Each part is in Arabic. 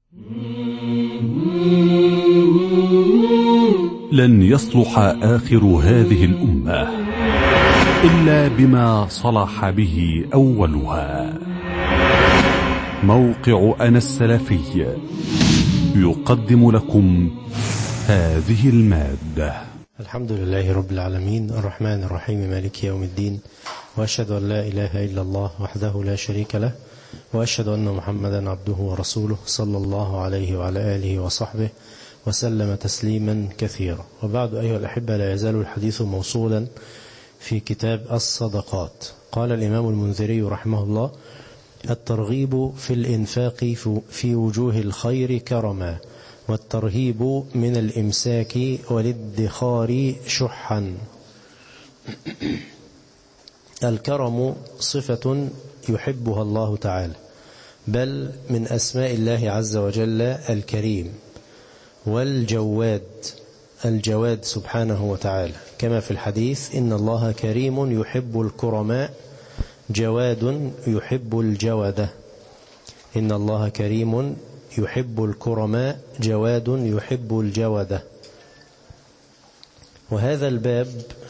لن يصلح آخر هذه الأمة إلا بما صلح به أولها. موقع أنا السلفي يقدم لكم هذه المادة. الحمد لله رب العالمين الرحمن الرحيم مالك يوم الدين، وأشهد أن لا إله إلا الله وحده لا شريك له، وأشهد أن محمدا عبده ورسوله صلى الله عليه وعلى آله وصحبه وسلم تسليما كثيرا. وبعد أيها الأحبة، لا يزال الحديث موصولا في كتاب الصدقات. قال الإمام المنذري رحمه الله: الترغيب في الإنفاق في وجوه الخير كرما، والترهيب من الإمساك والادخار شحا. الكرم صفة يحبها الله تعالى، بل من أسماء الله عز وجل الكريم، والجواد الجواد سبحانه وتعالى، كما في الحديث: إن الله كريم يحب الكرماء جواد يحب الجودة. إن الله كريم يحب الكرماء جواد يحب الجودة. وهذا الباب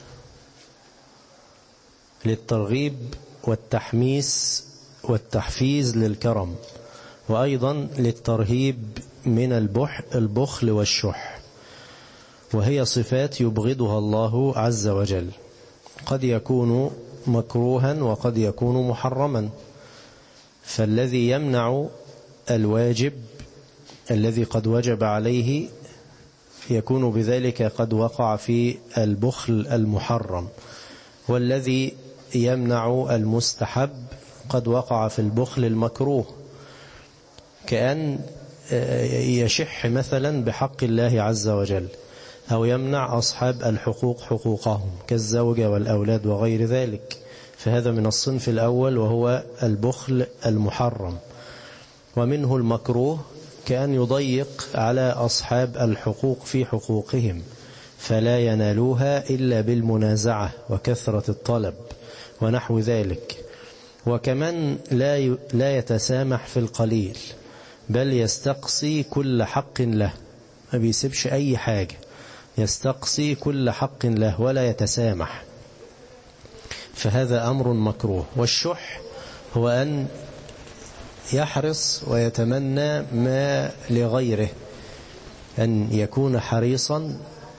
للترغيب والتحميس والتحفيز للكرم، وأيضا للترهيب من البخل والشح، وهي صفات يبغضها الله عز وجل، قد يكون مكروها وقد يكون محرما. فالذي يمنع الواجب الذي قد وجب عليه يكون بذلك قد وقع في البخل المحرم، والذي يمنع المستحب قد وقع في البخل المكروه، كأن يشح مثلا بحق الله عز وجل، أو يمنع أصحاب الحقوق حقوقهم كالزوجة والأولاد وغير ذلك، فهذا من الصنف الأول وهو البخل المحرم. ومنه المكروه، كأن يضيق على أصحاب الحقوق في حقوقهم فلا ينالوها إلا بالمنازعة وكثرة الطلب ونحو ذلك. وكمن لا يتسامح في القليل، بل يستقصي كل حق له، ما بيسيبش أي حاجة، يستقصي كل حق له ولا يتسامح، فهذا أمر مكروه. والشح هو أن يحرص ويتمنى ما لغيره، أن يكون حريصا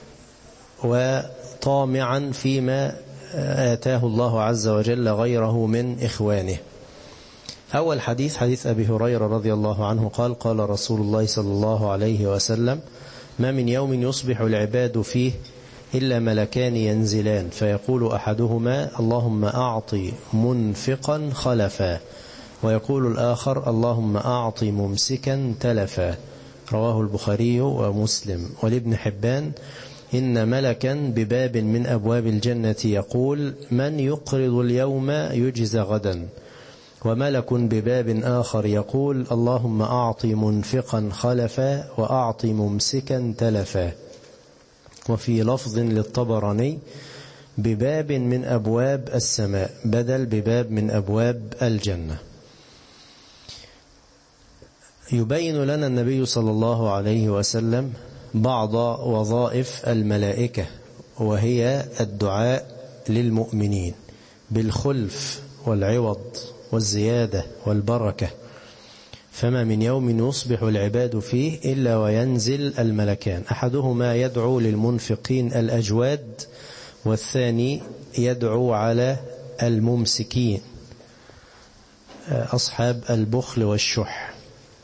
وطامعا فيما آتاه الله عز وجل غيره من إخوانه. أول حديث أبي هريرة رضي الله عنه قال: قال رسول الله صلى الله عليه وسلم: ما من يوم يصبح العباد فيه إلا ملكان ينزلان، فيقول أحدهما: اللهم أعطي منفقا خلفا، ويقول الآخر: اللهم أعطي ممسكا تلفا. رواه البخاري ومسلم. ولابن حبان: إن ملكا بباب من أبواب الجنة يقول: من يقرض اليوم يجز غدا. وملك بباب آخر يقول: اللهم أعطي منفقا خلفا وأعطي ممسكا تلفا. وفي لفظ للطبراني: بباب من أبواب السماء، بدل بباب من أبواب الجنة. يبين لنا النبي صلى الله عليه وسلم بعض وظائف الملائكة، وهي الدعاء للمؤمنين بالخلف والعوض والزيادة والبركة. فما من يوم يصبح العباد فيه إلا وينزل الملكان، أحدهما يدعو للمنفقين الأجواد، والثاني يدعو على الممسكين أصحاب البخل والشح.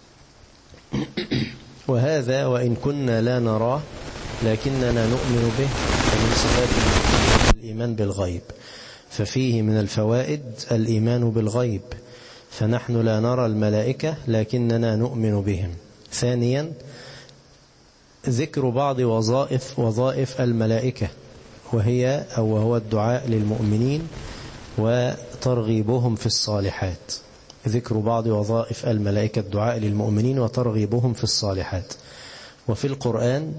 وهذا وإن كنا لا نراه لكننا نؤمن به، ومن صفات الإيمان بالغيب، ففيه من الفوائد الإيمان بالغيب، فنحن لا نرى الملائكة لكننا نؤمن بهم. ثانيا، ذكر بعض وظائف الملائكة، وهو الدعاء للمؤمنين وترغيبهم في الصالحات. ذكر بعض وظائف الملائكة الدعاء للمؤمنين وترغيبهم في الصالحات. وفي القرآن: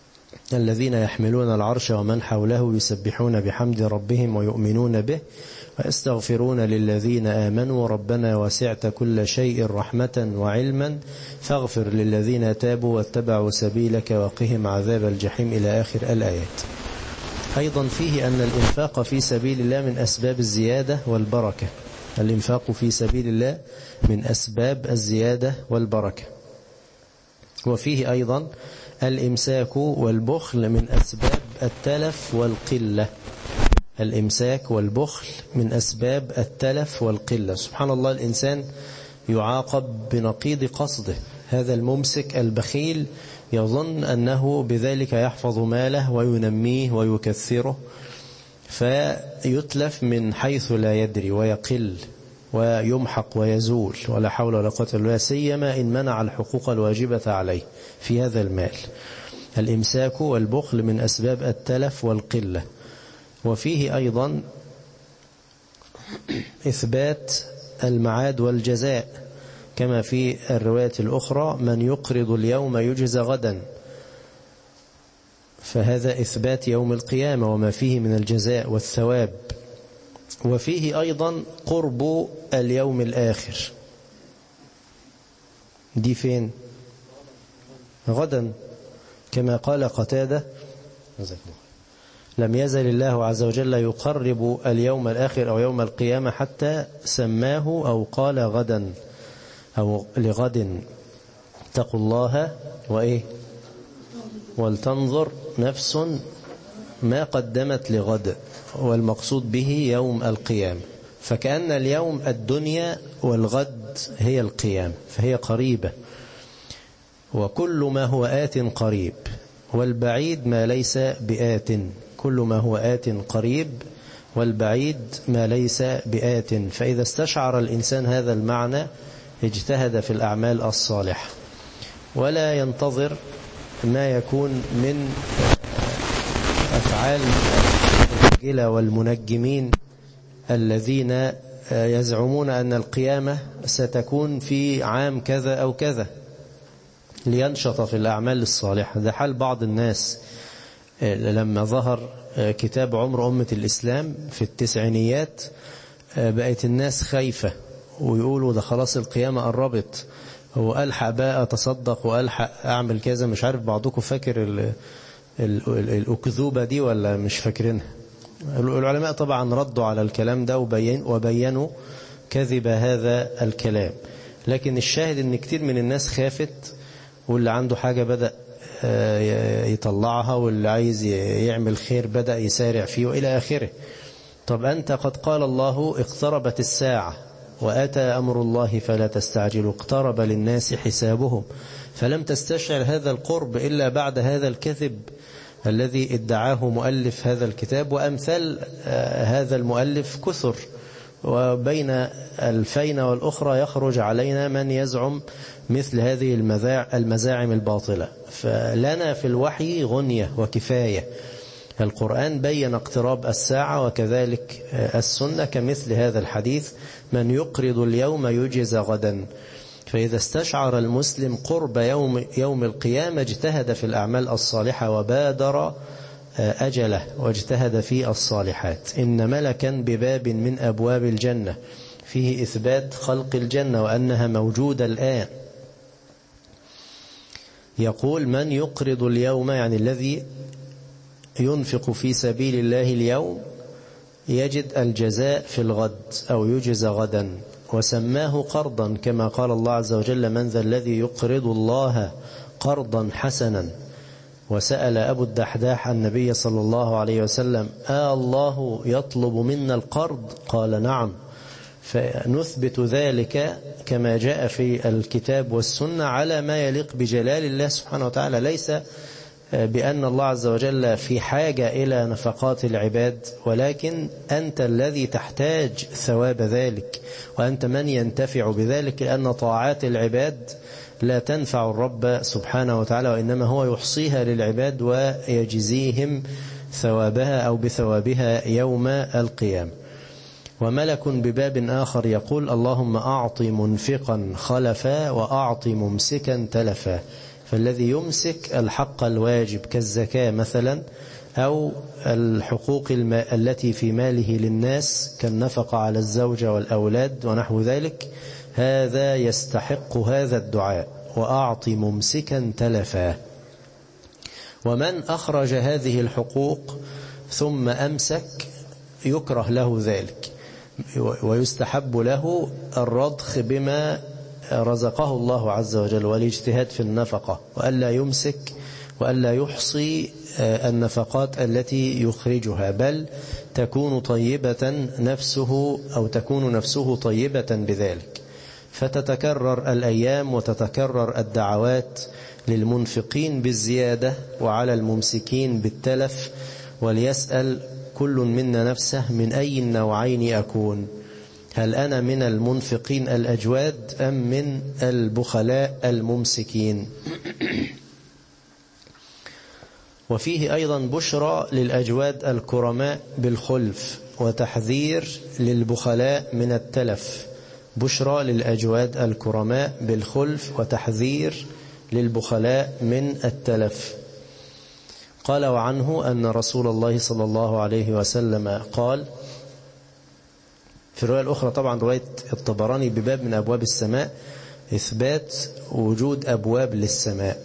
الذين يحملون العرش ومن حوله يسبحون بحمد ربهم ويؤمنون به ويستغفرون للذين آمنوا ربنا وسعت كل شيء رحمة وعلما فاغفر للذين تابوا واتبعوا سبيلك وقهم عذاب الجحيم إلى آخر الآيات. أيضا فيه أن الإنفاق في سبيل الله من أسباب الزيادة والبركة. الإنفاق في سبيل الله من أسباب الزيادة والبركة. وفيه أيضا الإمساك والبخل من أسباب التلف والقلة. الإمساك والبخل من أسباب التلف والقلة. سبحان الله، الإنسان يعاقب بنقيض قصده. هذا الممسك البخيل يظن أنه بذلك يحفظ ماله وينميه ويكثره، فيتلف من حيث لا يدري ويقل ويمحق ويزول، ولا حول ولا قوة إلا بالله، سيما إن منع الحقوق الواجبة عليه في هذا المال. الإمساك والبخل من أسباب التلف والقلة. وفيه أيضا إثبات المعاد والجزاء، كما في الرواية الأخرى من يقرض اليوم يجزى غدا، فهذا إثبات يوم القيامة وما فيه من الجزاء والثواب. وفيه أيضا قرب اليوم الآخر. دي فين؟ غدا، كما قال قتادة لم يزل الله عز وجل يقرب اليوم الآخر أو يوم القيامة حتى سماه أو قال غدا أو لغد اتقوا الله وإيه ولتنظر نفس ما قدمت لغد، والمقصود به يوم القيامة. فكأن اليوم الدنيا والغد هي القيامة، فهي قريبة. وكل ما هو آت قريب، والبعيد ما ليس بآت. كل ما هو آت قريب والبعيد ما ليس بآت. فإذا استشعر الإنسان هذا المعنى اجتهد في الأعمال الصالحة، ولا ينتظر ما يكون من أفعال المنجلة والمنجمين الذين يزعمون أن القيامة ستكون في عام كذا أو كذا لينشط في الأعمال الصالحة. ده حال بعض الناس لما ظهر كتاب عمر أمة الإسلام في التسعينيات، بقت الناس خايفة ويقولوا ده خلاص القيامة قربت، وألحق بقى أتصدق وألحق أعمل كذا. مش عارف بعضكم فاكر الأكذوبة دي ولا مش فاكرينها؟ العلماء طبعا ردوا على الكلام ده وبينوا كذب هذا الكلام. لكن الشاهد ان كتير من الناس خافت، واللي عنده حاجة بدأ يطلعها، واللي عايز يعمل خير بدأ يسارع فيه وإلى آخره. طب أنت قد قال الله اقتربت الساعة وآتى أمر الله فلا تستعجلوا، اقترب للناس حسابهم، فلم تستشعر هذا القرب إلا بعد هذا الكذب الذي ادعاه مؤلف هذا الكتاب. وأمثال هذا المؤلف كثر، وبين الفين والأخرى يخرج علينا من يزعم مثل هذه المزاعم الباطلة. فلنا في الوحي غنية وكفاية. القرآن بين اقتراب الساعة، وكذلك السنة كمثل هذا الحديث من يقرض اليوم يجزى غدا. فإذا استشعر المسلم قرب يوم القيامة اجتهد في الأعمال الصالحة وبادر أجله واجتهد في الصالحات. إن ملكا بباب من أبواب الجنة، فيه إثبات خلق الجنة وأنها موجودة الآن، يقول من يقرض اليوم، يعني الذي ينفق في سبيل الله اليوم يجد الجزاء في الغد أو يجزى غدا، وسماه قرضا كما قال الله عز وجل من ذا الذي يقرض الله قرضا حسنا. وسأل أبو الدحداح النبي صلى الله عليه وسلم الله يطلب منا القرض؟ قال نعم. فنثبت ذلك كما جاء في الكتاب والسنة على ما يليق بجلال الله سبحانه وتعالى، ليس بأن الله عز وجل في حاجة إلى نفقات العباد، ولكن أنت الذي تحتاج ثواب ذلك، وأنت من ينتفع بذلك، لأن طاعات العباد لا تنفع الرب سبحانه وتعالى، وإنما هو يحصيها للعباد ويجزيهم ثوابها أو بثوابها يوم القيامة. وملك بباب آخر يقول اللهم أعط منفقا خلفا وأعط ممسكا تلفا. فالذي يمسك الحق الواجب كالزكاة مثلا أو الحقوق التي في ماله للناس كالنفقة على الزوجة والأولاد ونحو ذلك، هذا يستحق هذا الدعاء: وأعط ممسكا تلفا. ومن أخرج هذه الحقوق ثم أمسك يكره له ذلك، ويستحب له الرضخ بما رزقه الله عز وجل والاجتهاد في النفقة، وألا يمسك وألا يحصي النفقات التي يخرجها، بل تكون طيبة نفسه أو تكون نفسه طيبة بذلك. فتتكرر الأيام وتتكرر الدعوات للمنفقين بالزيادة وعلى الممسكين بالتلف، وليسأل كل منا نفسه: من أي النوعين أكون؟ هل أنا من المنفقين الأجواد أم من البخلاء الممسكين؟ وفيه أيضا بشرى للأجواد الكرماء بالخلف، وتحذير للبخلاء من التلف. بشرى للأجواد الكرماء بالخلف وتحذير للبخلاء من التلف. قال وعنه أن رسول الله صلى الله عليه وسلم قال في الرواية الأخرى، طبعا رواية الطبراني بباب من أبواب السماء، إثبات وجود أبواب للسماء،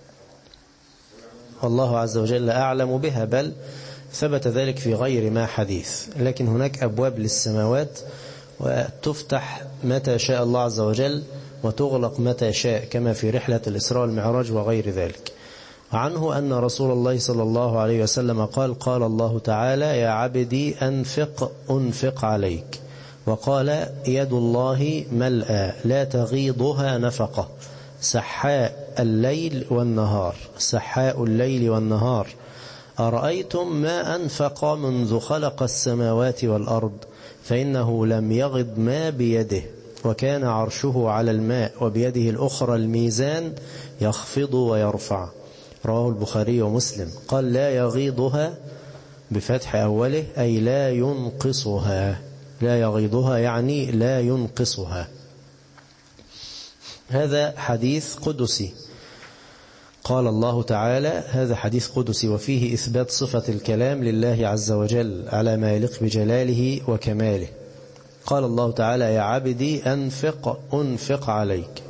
الله عز وجل أعلم بها، بل ثبت ذلك في غير ما حديث. لكن هناك أبواب للسماوات وتفتح متى شاء الله عز وجل وتغلق متى شاء، كما في رحلة الإسراء والمعراج وغير ذلك. عنه أن رسول الله صلى الله عليه وسلم قال: قال الله تعالى: يا عبدي أنفق عليك. وقال: يد الله ملأى لا تغيضها نفقة، سحاء الليل والنهار، سحاء الليل والنهار، أرأيتم ما أنفق منذ خلق السماوات والأرض، فإنه لم يغض ما بيده، وكان عرشه على الماء، وبيده الأخرى الميزان يخفض ويرفع. رواه البخاري ومسلم. قال: لا يغيضها بفتح أوله، أي لا ينقصها، لا يغيضها يعني لا ينقصها. هذا حديث قدسي، قال الله تعالى، هذا حديث قدسي، وفيه إثبات صفة الكلام لله عز وجل على ما يليق بجلاله وكماله. قال الله تعالى: يا عبدي أنفق عليك.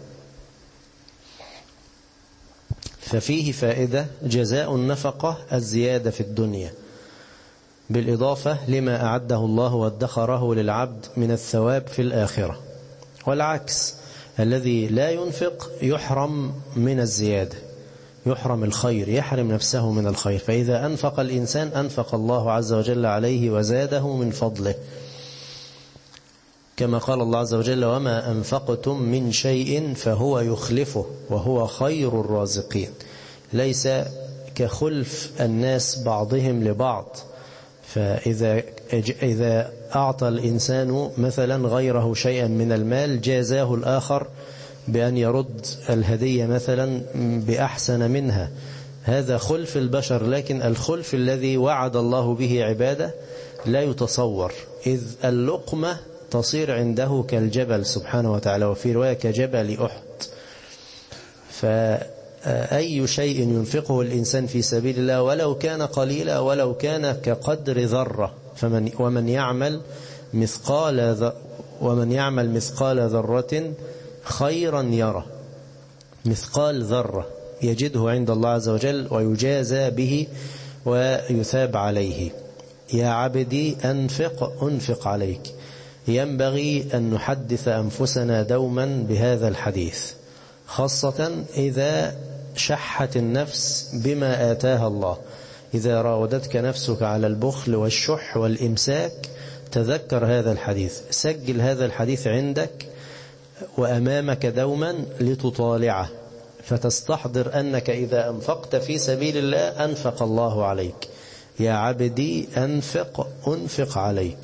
ففيه فائدة: جزاء النفقة الزيادة في الدنيا، بالإضافة لما أعده الله وادخره للعبد من الثواب في الآخرة. والعكس، الذي لا ينفق يحرم من الزيادة، يحرم الخير، يحرم نفسه من الخير. فإذا أنفق الإنسان أنفق الله عز وجل عليه وزاده من فضله، كما قال الله عز وجل: وما أنفقتم من شيء فهو يخلفه وهو خير الرازقين. ليس كخلف الناس بعضهم لبعض، فإذا أعطى الإنسان مثلا غيره شيئا من المال جازاه الآخر بأن يرد الهدية مثلا بأحسن منها، هذا خلف البشر. لكن الخلف الذي وعد الله به عباده لا يتصور، إذ اللقمة تصير عنده كالجبل سبحانه وتعالى، وفي رواية كجبل أحد. فأي شيء ينفقه الإنسان في سبيل الله ولو كان قليلا، ولو كان كقدر ذرة، ومن يعمل مثقال ذرة خيرا يره، مثقال ذرة يجده عند الله عز وجل ويجازى به ويثاب عليه. يا عبدي أنفق عليك. ينبغي أن نحدث أنفسنا دوما بهذا الحديث، خاصة إذا شحت النفس بما آتاها الله. إذا راودتك نفسك على البخل والشح والإمساك تذكر هذا الحديث، سجل هذا الحديث عندك وأمامك دوما لتطالعه، فتستحضر أنك إذا أنفقت في سبيل الله أنفق الله عليك. يا عبدي أنفق عليك.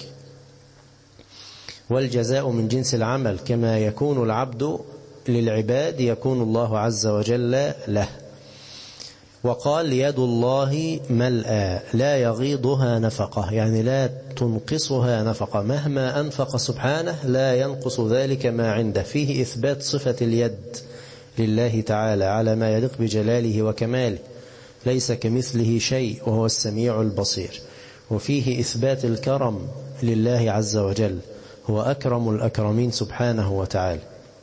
والجزاء من جنس العمل، كما يكون العبد للعباد يكون الله عز وجل له. وقال: يد الله ملأى لا يغيضها نفقة، يعني لا تنقصها نفقة، مهما أنفق سبحانه لا ينقص ذلك ما عنده. فيه إثبات صفة اليد لله تعالى على ما يليق بجلاله وكماله، ليس كمثله شيء وهو السميع البصير. وفيه إثبات الكرم لله عز وجل، هو أكرم الأكرمين سبحانه وتعالى.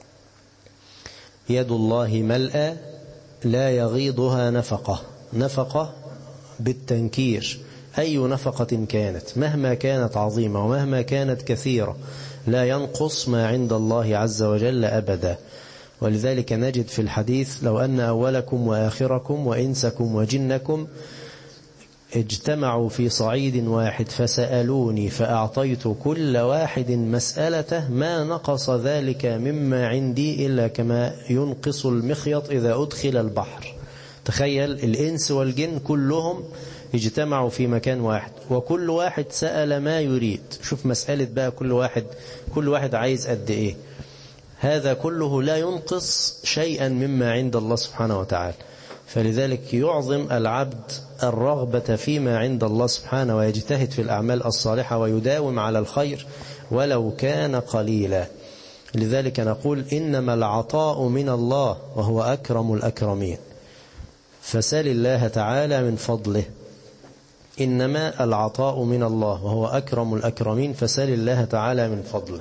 يد الله ملأى لا يغيضها نفقة، نفقة بالتنكير، أي نفقة كانت مهما كانت عظيمة ومهما كانت كثيرة لا ينقص ما عند الله عز وجل أبدا. ولذلك نجد في الحديث: لو أن أولكم وآخركم وإنسكم وجنكم اجتمعوا في صعيد واحد فسألوني فأعطيت كل واحد مسألته ما نقص ذلك مما عندي إلا كما ينقص المخيط إذا أدخل البحر. تخيل الإنس والجن كلهم اجتمعوا في مكان واحد وكل واحد سأل ما يريد. شوف مسألة بقى، كل واحد عايز قد إيه. هذا كله لا ينقص شيئا مما عند الله سبحانه وتعالى. فلذلك يعظم العبد الرغبة فيما عند الله سبحانه ويجتهد في الأعمال الصالحة ويداوم على الخير ولو كان قليلا. لذلك نقول: إنما العطاء من الله وهو أكرم الأكرمين، فسل الله تعالى من فضله. إنما العطاء من الله وهو أكرم الأكرمين، فسل الله تعالى من فضله.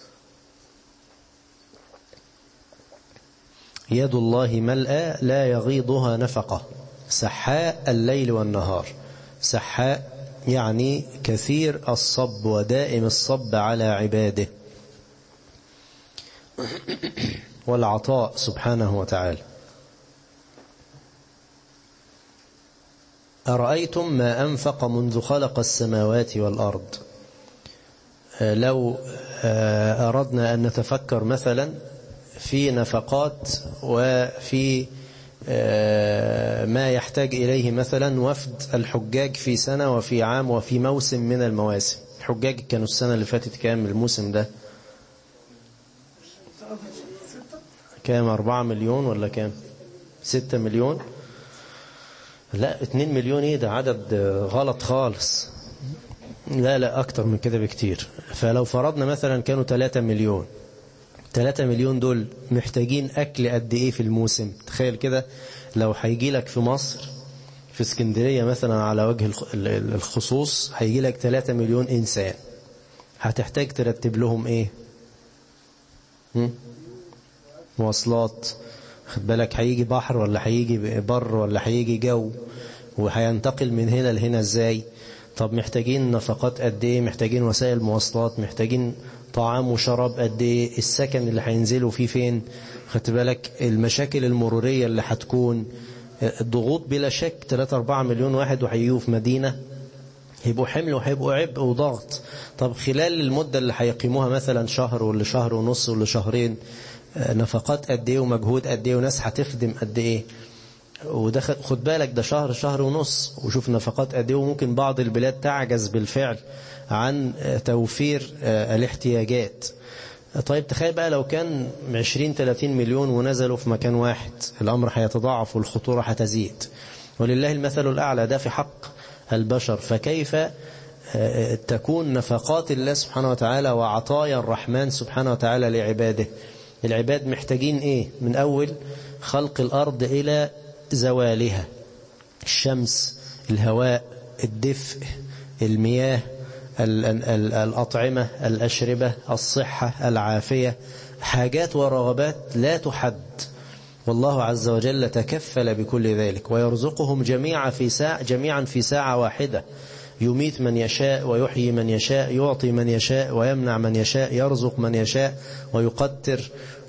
يد الله ملأى لا يغيضها نفقة، سحاء الليل والنهار. سحاء يعني كثير الصب ودائم الصب على عباده، والعطاء سبحانه وتعالى. أرأيتم ما أنفق منذ خلق السماوات والأرض. لو أردنا أن نتفكر مثلا في نفقات وفي ما يحتاج إليه مثلا وفد الحجاج في سنة وفي عام وفي موسم من المواسم. الحجاج كانوا السنة اللي فاتت كام؟ الموسم ده كام؟ 4 مليون ولا كام؟ 6 مليون؟ لا 2 مليون. ايه ده؟ عدد غلط خالص. لا أكتر من كده بكتير. فلو فرضنا مثلا كانوا 3 مليون، 3 مليون دول محتاجين أكل قد إيه في الموسم؟ تخيل كده لو هيجي لك في مصر في اسكندرية مثلا على وجه الخصوص هيجي لك 3 مليون إنسان، هتحتاج ترتب لهم إيه؟ مواصلات، خد بالك، هيجي بحر ولا هيجي بر ولا هيجي جو، وهينتقل من هنا لهنا إزاي؟ طب محتاجين نفقات قد إيه؟ محتاجين وسائل مواصلات، محتاجين طعام وشراب قد إيه؟ السكن اللي هينزلوا فيه فين؟ خد بالك المشاكل المرورية اللي هتكون، الضغوط بلا شك. 3-4 مليون واحد وهيجوا في مدينة هيبقوا حمل وهيبقوا عبء وضغط. طب خلال المدة اللي هيقيموها مثلا شهر ولا شهر ونص ولا شهرين، نفقات قد إيه ومجهود قد إيه وناس هتخدم قد إيه؟ ودخل خد بالك ده شهر ونص، وشوف نفقات قد ايه. وممكن بعض البلاد تعجز بالفعل عن توفير الاحتياجات. طيب تخيل بقى لو كان 20-30 مليون ونزلوا في مكان واحد، الأمر هيتضاعف والخطورة هتزيد. ولله المثل الأعلى، ده في حق البشر. فكيف تكون نفقات الله سبحانه وتعالى وعطايا الرحمن سبحانه وتعالى لعباده؟ العباد محتاجين ايه؟ من أول خلق الأرض إلى زوالها، الشمس، الهواء، الدفء، المياه، الأطعمة، الأشربة، الصحة، العافية، حاجات ورغبات لا تحد. والله عز وجل تكفل بكل ذلك، ويرزقهم جميعا في ساعة واحدة. يميت من يشاء ويحيي من يشاء، يعطي من يشاء ويمنع من يشاء، يرزق من يشاء ويقدر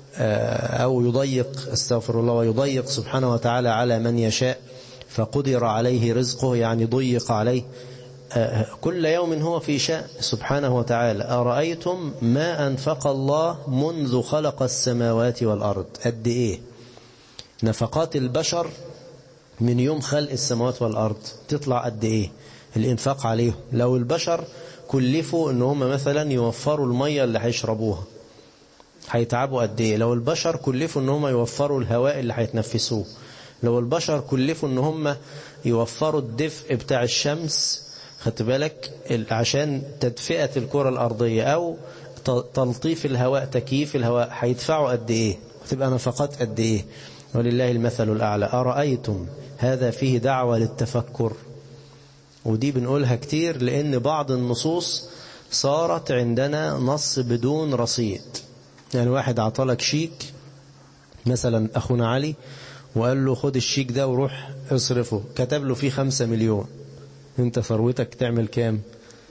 أو يضيق، استغفر الله، ويضيق سبحانه وتعالى على من يشاء. فقدر عليه رزقه يعني ضيق عليه. كل يوم هو في شأن سبحانه وتعالى. أرأيتم ما أنفق الله منذ خلق السماوات والأرض. قد إيه نفقات البشر من يوم خلق السماوات والأرض؟ تطلع قد إيه الإنفاق عليهم؟ لو البشر كلفوا إن هم مثلا يوفروا المية اللي هيشربوها هيتعبوا قد إيه؟ لو البشر كلفوا إن هم يوفروا الهواء اللي هيتنفسوه، لو البشر كلفوا إن هم يوفروا الدفء بتاع الشمس، خدت بالك، عشان تدفئة الكرة الأرضية، أو تلطيف الهواء، تكييف الهواء، هيدفعوا قد إيه؟ تبقى نفقات قد إيه؟ ولله المثل الأعلى. أرأيتم، هذا فيه دعوة للتفكر، ودي بنقولها كتير لأن بعض النصوص صارت عندنا نص بدون رصيد. يعني واحد عطلك شيك مثلا أخونا علي وقال له خد الشيك ده وروح اصرفه، كتب له فيه 5 مليون، انت ثروتك تعمل كام؟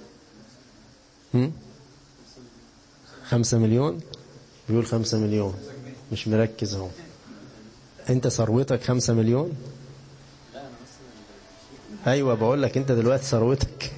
5 مليون؟ بيقول 5 مليون، مش مركز اهو. انت ثروتك 5 مليون؟ ايوه بقول لك انت دلوقتي ثروتك.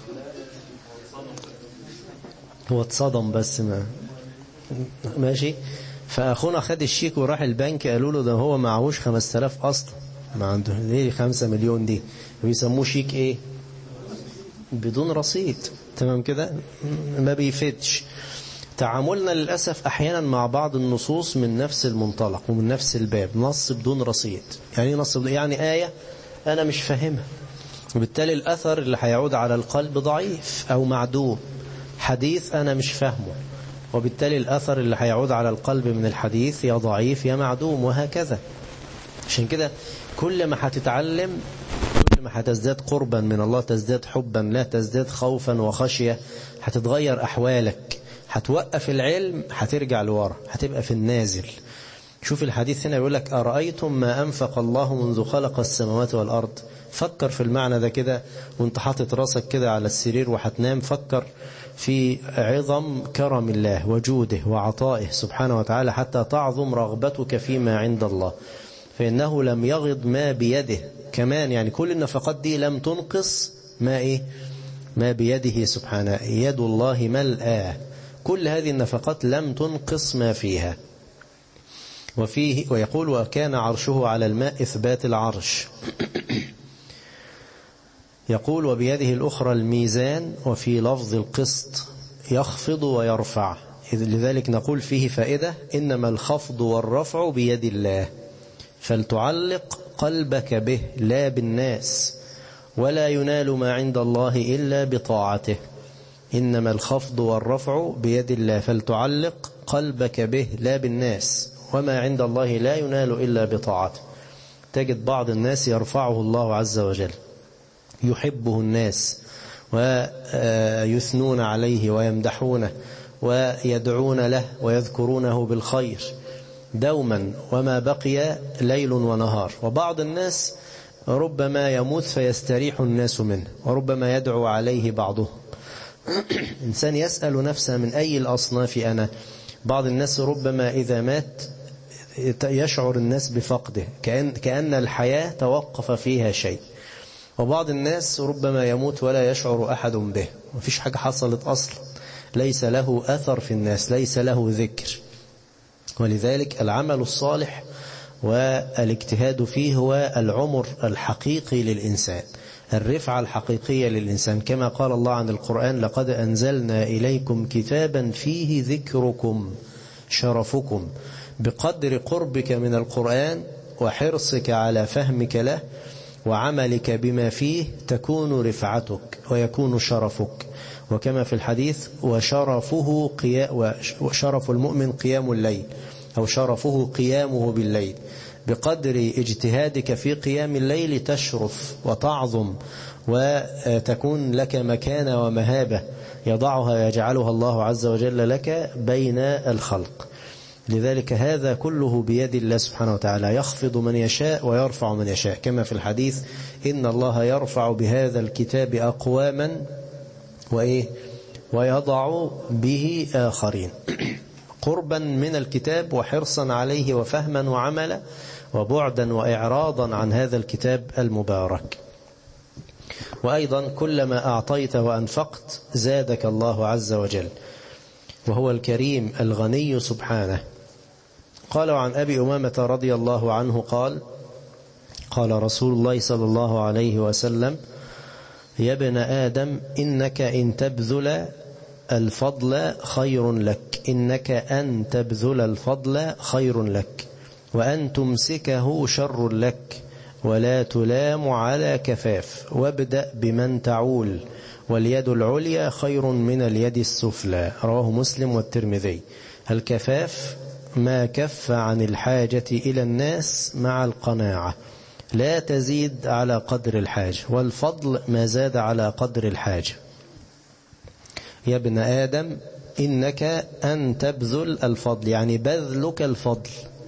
هو اتصدم بس ما ماشي. فاخونا خد الشيك وراح البنك، قالوا له ده هو معهوش 5000 اصلا، ما عنده ليه 5 مليون دي، ويسموه شيك ايه؟ بدون رصيد. تمام كده، ما بيفيدش. تعاملنا للأسف أحيانا مع بعض النصوص من نفس المنطلق ومن نفس الباب، نص بدون رصيد. يعني نص يعني آية أنا مش فاهمها، وبالتالي الأثر اللي هيعود على القلب ضعيف أو معدوم. حديث أنا مش فاهمه، وبالتالي الأثر اللي هيعود على القلب من الحديث يا ضعيف يا معدوم، وهكذا. عشان كده كل ما هتتعلم، كل ما هتزداد قربا من الله تزداد حبا، لا تزداد خوفا وخشية. هتتغير أحوالك، هتوقف العلم، هترجع لورا، هتبقى في النازل. شوف الحديث هنا يقول لك أرأيتم ما أنفق الله منذ خلق السماوات والأرض. فكر في المعنى ده كده وانت حاطط راسك كده على السرير وهتنام، فكر في عظم كرم الله وجوده وعطائه سبحانه وتعالى حتى تعظم رغبتك فيما عند الله، فإنه لم يغض ما بيده كمان. يعني كل النفقات دي لم تنقص ما بيده سبحانه، يد الله ملأى. كل هذه النفقات لم تنقص ما فيها. ويقول وكان عرشه على الماء، إثبات العرش. يقول وبيده الأخرى الميزان، وفي لفظ القسط يخفض ويرفع. لذلك نقول فيه فائدة، إنما الخفض والرفع بيد الله، فلتعلق قلبك به لا بالناس، ولا ينال ما عند الله إلا بطاعته. إنما الخفض والرفع بيد الله، فلتعلق قلبك به لا بالناس، وما عند الله لا ينال إلا بطاعته. تجد بعض الناس يرفعه الله عز وجل، يحبه الناس ويثنون عليه ويمدحونه ويدعون له ويذكرونه بالخير دوما وما بقي ليل ونهار. وبعض الناس ربما يموت فيستريح الناس منه، وربما يدعو عليه بعضهم. إنسان يسأل نفسه من أي الأصناف أنا. بعض الناس ربما إذا مات يشعر الناس بفقده، كأن الحياة توقف فيها شيء. وبعض الناس ربما يموت ولا يشعر أحد به، مفيش حاجة حصلت أصلا، ليس له أثر في الناس، ليس له ذكر. ولذلك العمل الصالح والاجتهاد فيه هو العمر الحقيقي للإنسان، الرفعة الحقيقية للإنسان. كما قال الله عن القرآن لقد أنزلنا إليكم كتابا فيه ذكركم شرفكم. بقدر قربك من القرآن وحرصك على فهمك له وعملك بما فيه تكون رفعتك ويكون شرفك. وكما في الحديث وشرف المؤمن قيام الليل، أو شرفه قيامه بالليل. بقدر اجتهادك في قيام الليل تشرف وتعظم وتكون لك مكانة ومهابة يضعها يجعلها الله عز وجل لك بين الخلق. لذلك هذا كله بيد الله سبحانه وتعالى، يخفض من يشاء ويرفع من يشاء. كما في الحديث إن الله يرفع بهذا الكتاب أقواما ويضع به آخرين. قربا من الكتاب وحرصا عليه وفهما وعملا، وبعدا وإعراضا عن هذا الكتاب المبارك. وأيضا كلما أعطيت وأنفقت زادك الله عز وجل، وهو الكريم الغني سبحانه. قال عن أبي أمامة رضي الله عنه قال رسول الله صلى الله عليه وسلم يا ابن آدم إنك إن تبذل الفضل خير لك، إنك أن تبذل الفضل خير لك، وأن تمسكه شر لك، ولا تلام على كفاف، وابدأ بمن تعول، واليد العليا خير من اليد السفلى. رواه مسلم والترمذي. الكفاف ما كف عن الحاجة إلى الناس مع القناعة، لا تزيد على قدر الحاجة، والفضل ما زاد على قدر الحاجة. يا ابن آدم إنك أن تبذل الفضل، يعني بذلك الفضل.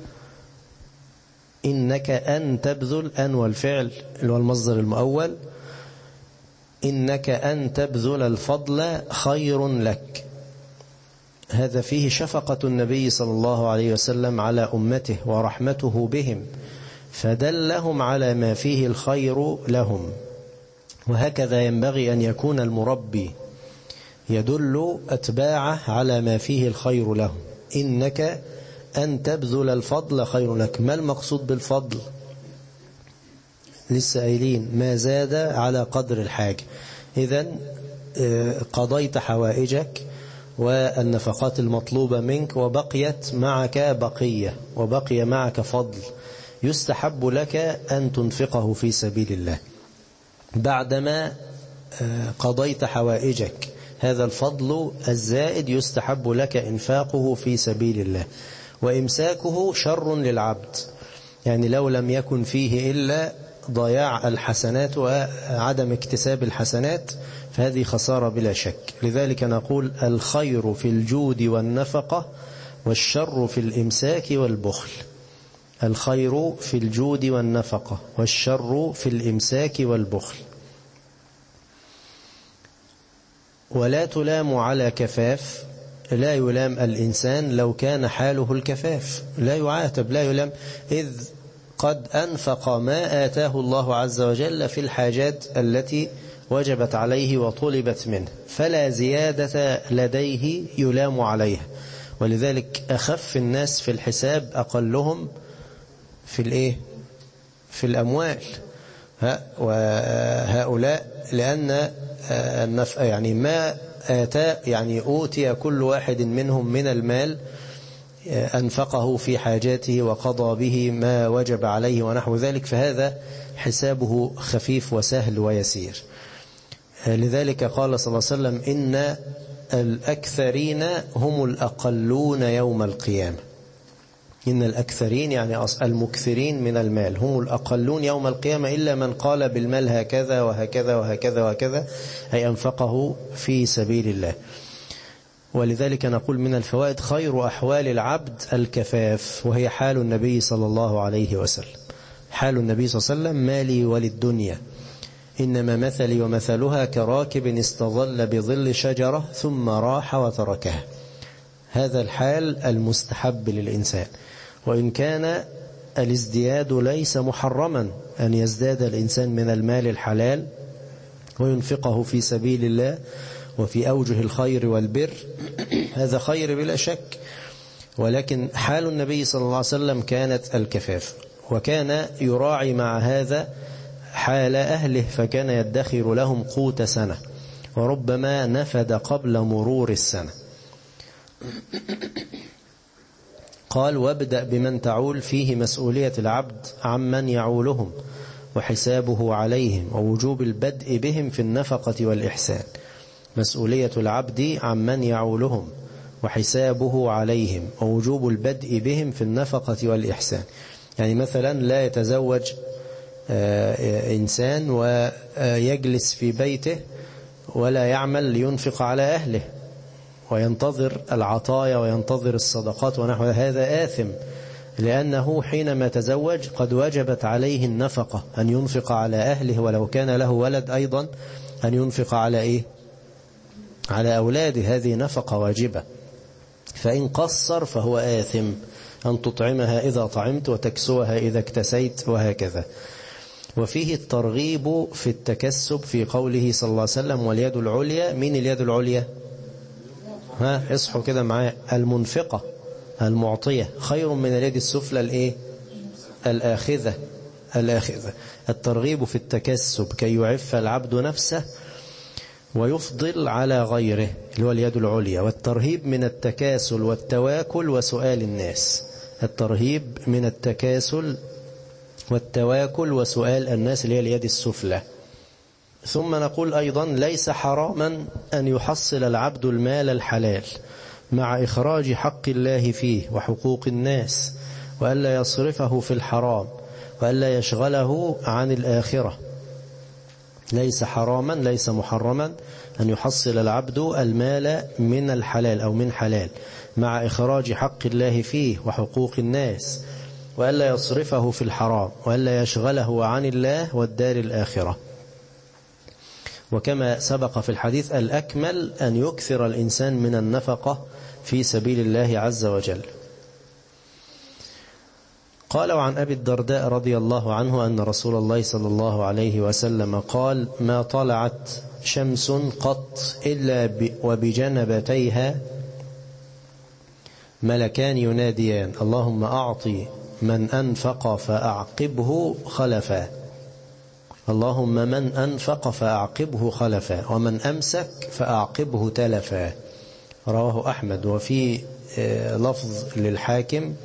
إنك أن تبذل، أن والفعل اللي هو المصدر المؤول، إنك أن تبذل الفضل خير لك. هذا فيه شفقة النبي صلى الله عليه وسلم على أمته ورحمته بهم، فدلهم على ما فيه الخير لهم. وهكذا ينبغي أن يكون المربي، يدل أتباعه على ما فيه الخير لهم. إنك أن تبذل الفضل خير لك. ما المقصود بالفضل؟ لسه قايلين ما زاد على قدر الحاجة. إذن قضيت حوائجك والنفقات المطلوبة منك، وبقيت معك بقية، وبقي معك فضل، يستحب لك أن تنفقه في سبيل الله بعدما قضيت حوائجك. هذا الفضل الزائد يستحب لك إنفاقه في سبيل الله، وإمساكه شر للعبد، يعني لو لم يكن فيه إلا ضياع الحسنات وعدم اكتساب الحسنات فهذه خسارة بلا شك. لذلك نقول الخير في الجود والنفقة، والشر في الإمساك والبخل. الخير في الجود والنفقة، والشر في الإمساك والبخل. ولا تلام على كفاف، لا يلام الإنسان لو كان حاله الكفاف، لا يعاتب، لا يلام، إذ قد أنفق ما آتاه الله عز وجل في الحاجات التي وجبت عليه وطلبت منه، فلا زيادة لديه يلام عليها. ولذلك أخف الناس في الحساب أقلهم في الأموال. وهؤلاء لأن يعني ما يعني أوتي كل واحد منهم من المال أنفقه في حاجاته وقضى به ما وجب عليه ونحو ذلك، فهذا حسابه خفيف وسهل ويسير. لذلك قال صلى الله عليه وسلم إن الأكثرين هم الأقلون يوم القيامة. إن الأكثرين يعني المكثرين من المال هم الأقلون يوم القيامة، إلا من قال بالمال هكذا وهكذا وهكذا وهكذا، أي أنفقه في سبيل الله. ولذلك نقول من الفوائد خير أحوال العبد الكفاف، وهي حال النبي صلى الله عليه وسلم. حال النبي صلى الله عليه وسلم مالي وللدنيا، إنما مثلي ومثلها كراكب استظل بظل شجرة ثم راح وتركها. هذا الحال المستحب للإنسان، وإن كان الازدياد ليس محرما، أن يزداد الإنسان من المال الحلال وينفقه في سبيل الله وفي أوجه الخير والبر، هذا خير بلا شك. ولكن حال النبي صلى الله عليه وسلم كانت الكفاف، وكان يراعي مع هذا حال أهله، فكان يدخر لهم قوت سنة، وربما نفد قبل مرور السنة. قال وابدأ بمن تعول، فيه مسؤولية العبد عمن يعولهم وحسابه عليهم، ووجوب البدء بهم في النفقة والإحسان. مسؤولية العبد عمن يعولهم وحسابه عليهم، ووجوب البدء بهم في النفقة والإحسان. يعني مثلا لا يتزوج إنسان ويجلس في بيته ولا يعمل لينفق على أهله، وينتظر العطايا وينتظر الصدقات ونحو هذا آثم، لأنه حينما تزوج قد وجبت عليه النفقة، أن ينفق على أهله، ولو كان له ولد أيضا أن ينفق على على أولاده، هذه نفقة واجبة. فإن قصر فهو آثم، أن تطعمها إذا طعمت وتكسوها إذا اكتسيت، وهكذا. وفيه الترغيب في التكسب في قوله صلى الله عليه وسلم واليد العليا. من اليد العليا؟ اصحوا كده معايا، المنفقة المعطية خير من اليد السفلى الآخذة. الترغيب في التكسب كي يعف العبد نفسه ويفضل على غيره، اللي هو اليد العليا. والترهيب من التكاسل والتواكل وسؤال الناس. الترهيب من التكاسل والتواكل وسؤال الناس، اللي هي اليد السفلى. ثم نقول أيضا ليس حراما أن يحصل العبد المال الحلال، مع إخراج حق الله فيه وحقوق الناس، وألا يصرفه في الحرام، وألا يشغله عن الآخرة. ليس حراما ليس محرما أن يحصل العبد المال من الحلال أو من حلال، مع إخراج حق الله فيه وحقوق الناس، وألا يصرفه في الحرام، وألا يشغله عن الله والدار الآخرة. وكما سبق في الحديث الأكمل أن يكثر الإنسان من النفقة في سبيل الله عز وجل. قال: وعن أبي الدرداء رضي الله عنه أن رسول الله صلى الله عليه وسلم قال: ما طلعت شمس قط إلا وبجنبتيها ملكان يناديان: اللهم أعطي من أنفق فأعقبه خلفا، اللهم من أنفق فأعقبه خلفا، ومن أمسك فأعقبه تلفا. رواه أحمد. وفي لفظ للحاكم،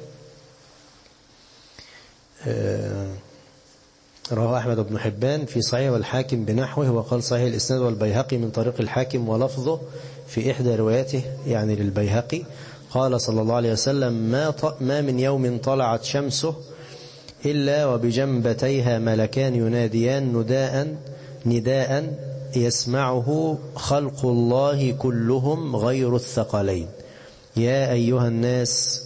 رواه أحمد بن حبان في صحيح والحاكم بنحوه، وقال صحيح الإسناد والبيهقي من طريق الحاكم ولفظه في إحدى رواياته يعني للبيهقي. قال صلى الله عليه وسلم: ما من يوم طلعت شمسه إلا وبجنبتيها ملكان يناديان نداء يسمعه خلق الله كلهم غير الثقلين: يا أيها الناس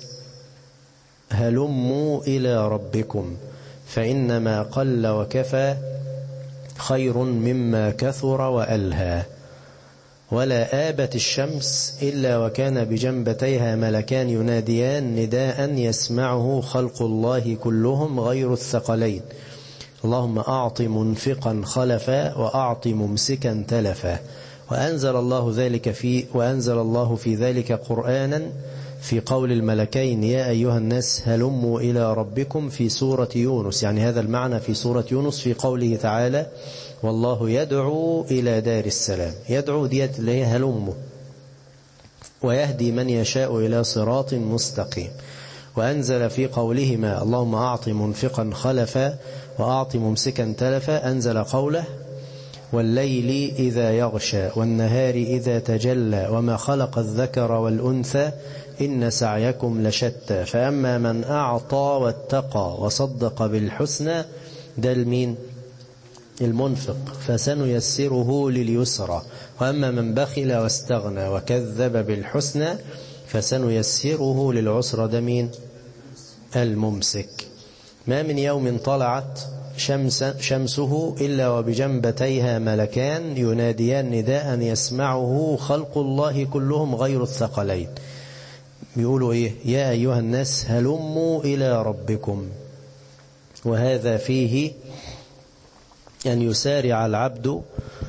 هلموا إلى ربكم فإنما قل وكفى خير مما كثر وألهى. ولا آبت الشمس إلا وكان بجنبتيها ملكان يناديان نداء يسمعه خلق الله كلهم غير الثقلين: اللهم أعط منفقا خلفا وأعط ممسكا تلفا. وأنزل الله في ذلك قرآنا في قول الملكين: يا أيها الناس هلموا إلى ربكم في سورة يونس، يعني هذا المعنى في سورة يونس في قوله تعالى: والله يدعو إلى دار السلام. يدعو ديت اللي هي هلموا، ويهدي من يشاء إلى صراط مستقيم. وأنزل في قولهما: اللهم أعط منفقا خلفا وأعط ممسكا تلفا، أنزل قوله: والليل إذا يغشى والنهار إذا تجلى وما خلق الذكر والأنثى إن سعيكم لشتى. فأما من أعطى واتقى وصدق بالحسنى، ده المين؟ المنفق، فسنيسره لليسرى. وأما من بخل واستغنى وكذب بالحسنى فسنيسره للعسرى، ده مين؟ الممسك. ما من يوم طلعت شمسه إلا وبجنبتيها ملكان يناديان نداء يسمعه خلق الله كلهم غير الثقلين. بيقولوا إيه؟ يا أيها الناس هلموا إلى ربكم. وهذا فيه أن يسارع العبد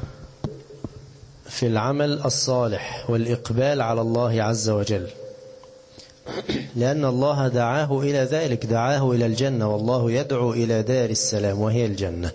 في العمل الصالح والإقبال على الله عز وجل، لأن الله دعاه إلى ذلك، دعاه إلى الجنة، والله يدعو إلى دار السلام وهي الجنة.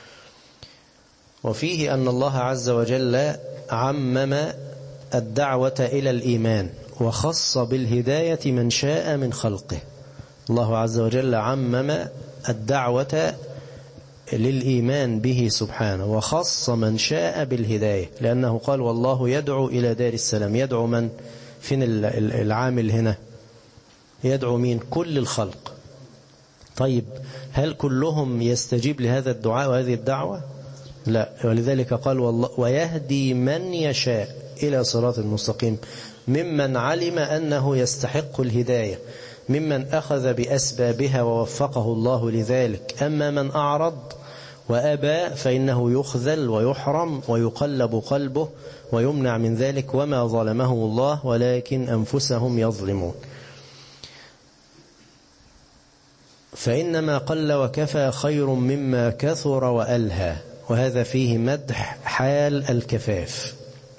وفيه أن الله عز وجل عمم الدعوة إلى الإيمان وخص بالهداية من شاء من خلقه. الله عز وجل عمم الدعوة للإيمان به سبحانه وخص من شاء بالهداية، لأنه قال: والله يدعو إلى دار السلام. يدعو من؟ فين العامل هنا؟ يدعو مين؟ كل الخلق. طيب هل كلهم يستجيب لهذا الدعاء وهذه الدعوة؟ لا. ولذلك قال: والله ويهدي من يشاء إلى صراط المستقيم، ممن علم أنه يستحق الهداية، ممن أخذ بأسبابها ووفقه الله لذلك. أما من أعرض وأبى فإنه يخذل ويحرم ويقلب قلبه ويمنع من ذلك، وما ظلمهم الله ولكن أنفسهم يظلمون. فإنما قل وكفى خير مما كثر وألهى. وهذا فيه مدح حال الكفاف،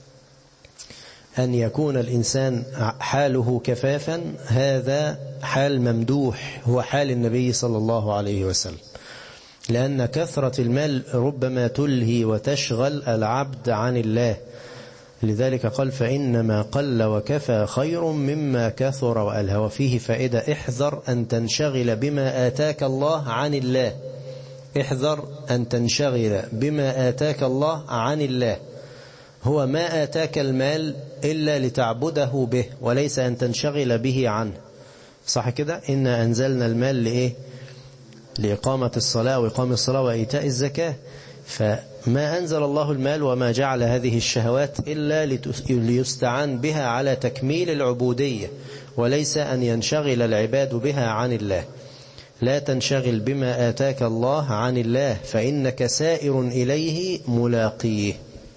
أن يكون الإنسان حاله كفافا، هذا حال ممدوح، هو حال النبي صلى الله عليه وسلم، لأن كثرة المال ربما تلهي وتشغل العبد عن الله. لذلك قال: فإنما قل وكفى خير مما كثر وألهى. وفيه فائدة: احذر أن تنشغل بما آتاك الله عن الله، احذر أن تنشغل بما آتاك الله عن الله. هو ما آتاك المال إلا لتعبده به وليس أن تنشغل به عنه، صح كده؟ إنا أنزلنا المال لإيه؟ لإقامة الصلاة وإقام الصلاة وإيتاء الزكاة. فما أنزل الله المال وما جعل هذه الشهوات إلا ليستعان بها على تكميل العبودية وليس أن ينشغل العباد بها عن الله. لا تنشغل بما آتاك الله عن الله فإنك سائر إليه ملاقيه.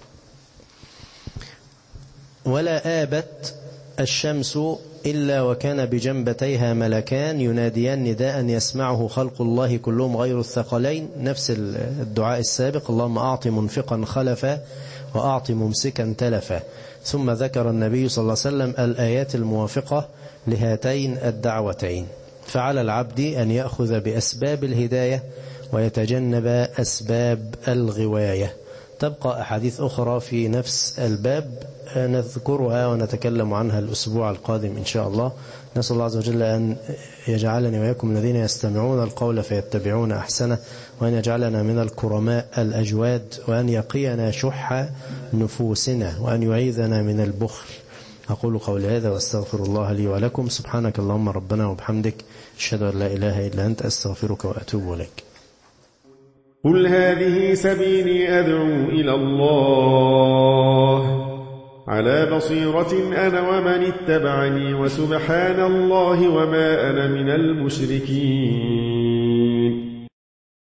ولا آبت الشمس إلا وكان بجنبتيها ملكان يناديان نداء يسمعه خلق الله كلهم غير الثقلين، نفس الدعاء السابق، اللهم أعط منفقا خلفا وأعط ممسكا تلفا. ثم ذكر النبي صلى الله عليه وسلم الآيات الموافقة لهاتين الدعوتين. فعلى العبد أن يأخذ بأسباب الهداية ويتجنب أسباب الغواية. تبقى أحاديث أخرى في نفس الباب نذكرها ونتكلم عنها الأسبوع القادم إن شاء الله. نسأل الله عز وجل أن يجعلني وإياكم الذين يستمعون القول فيتبعون أحسنه، وأن يجعلنا من الكرماء الأجواد، وأن يقينا شح نفوسنا، وأن يعيذنا من البخل. أقول قولي هذا واستغفر الله لي ولكم. سبحانك اللهم ربنا وبحمدك، أشهد أن لا إله إلا أنت، أستغفرك وأتوب إليك. قل هذه سبيلي أدعو إلى الله على بصيرة أنا ومن اتبعني، وسبحان الله وما أنا من المشركين.